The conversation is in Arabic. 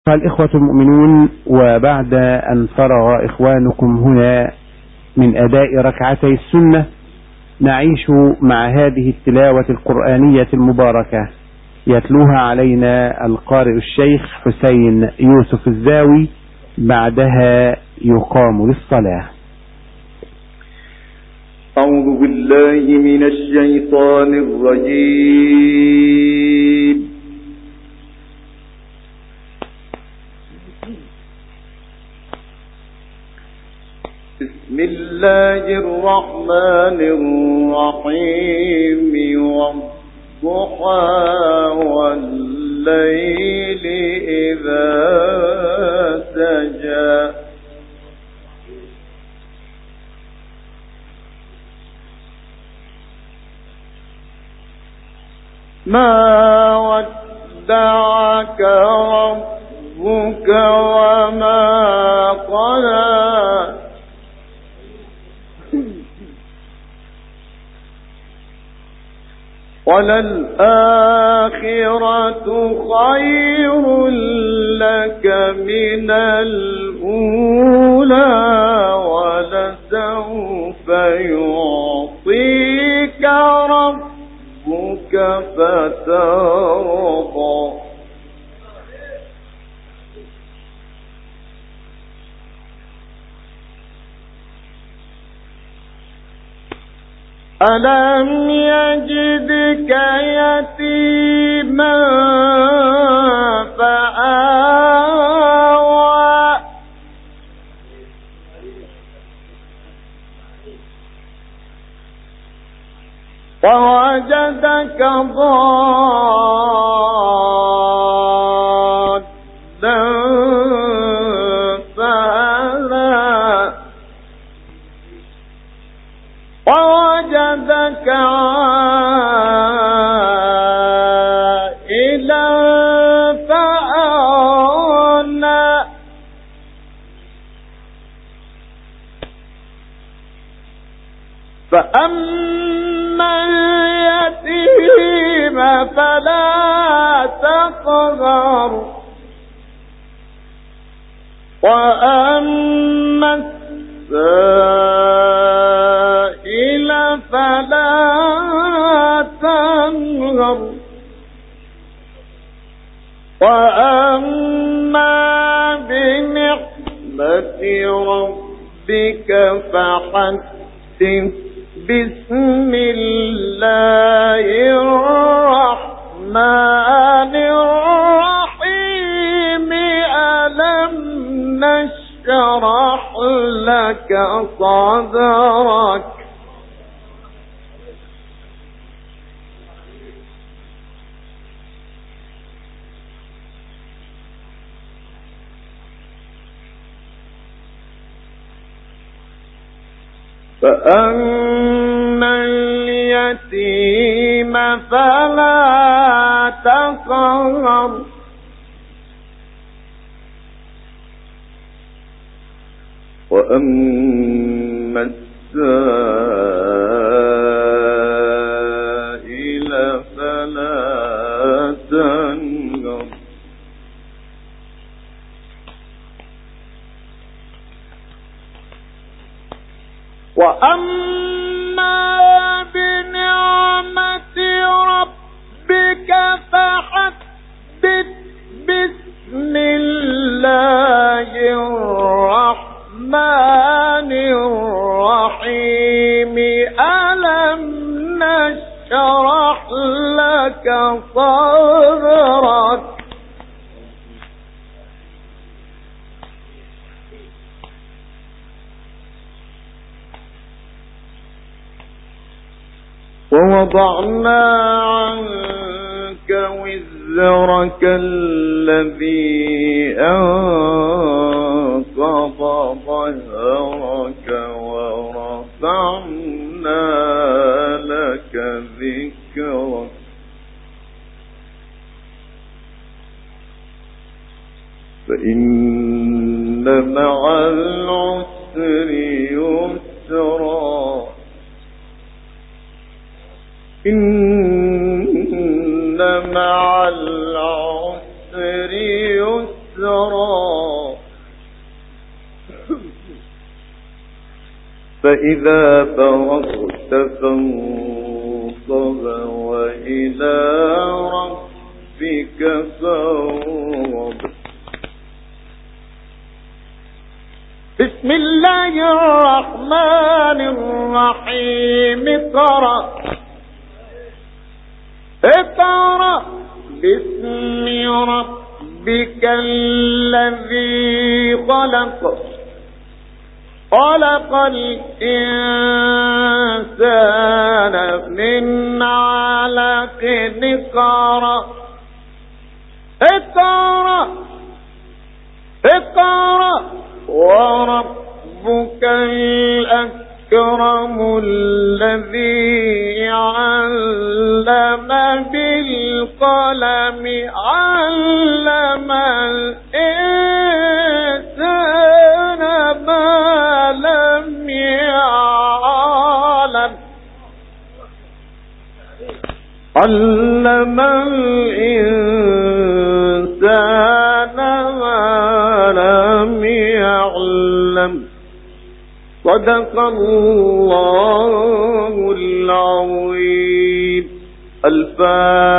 الإخوة المؤمنون، وبعد أن فرغ إخوانكم هنا من أداء ركعتي السنة، نعيش مع هذه التلاوة القرآنية المباركة يتلوها علينا القارئ الشيخ حسين يوسف الزاوي. بعدها يقام للصلاة. أعوذ بالله من الشيطان الرجيم. بسم الله الرحمن الرحيم. والضحى والليل إذا سجى ما ودعك ربك وما قلى وللآخرة خير لك من الأولى ولسوف يعطيك ربك فترضى. ألم يجدك يتيما فآوى ووجدك ضالا فهدى ووجدك عائلا فأغنى فأما اليتيم فلا تقهر وأما السائل فلا تنهر وأما بنعمة ربك فحدث. بسم الله الرحمن الرحيم. ألم نشرح لك صدرك فأما اليتيم فلا تقهر وأما السائل فلا تنهر وأما بنعمة ربك فحدث. بسم الله الرحمن الرحيم. ألم نشرح لك صدرك ووضعنا عنك وزرك الذي أنقض ظهرك ورفعنا لك ذكرك فإن مع العسر يسرا إن مع العسر يسرا ذكرا فإذا فرغت فانصب وإلى ربك فارغب. بسم الله الرحمن الرحيم. اقرأ باسم ربك الذي خلق خلق الإنسان من علق. اقرأ وربك الأكرم الذي علم بالقلم علم الإنسان ما لم يعلم. علم الإنسان ما لم يعلم. صدق الله العظيم. الفاتحة.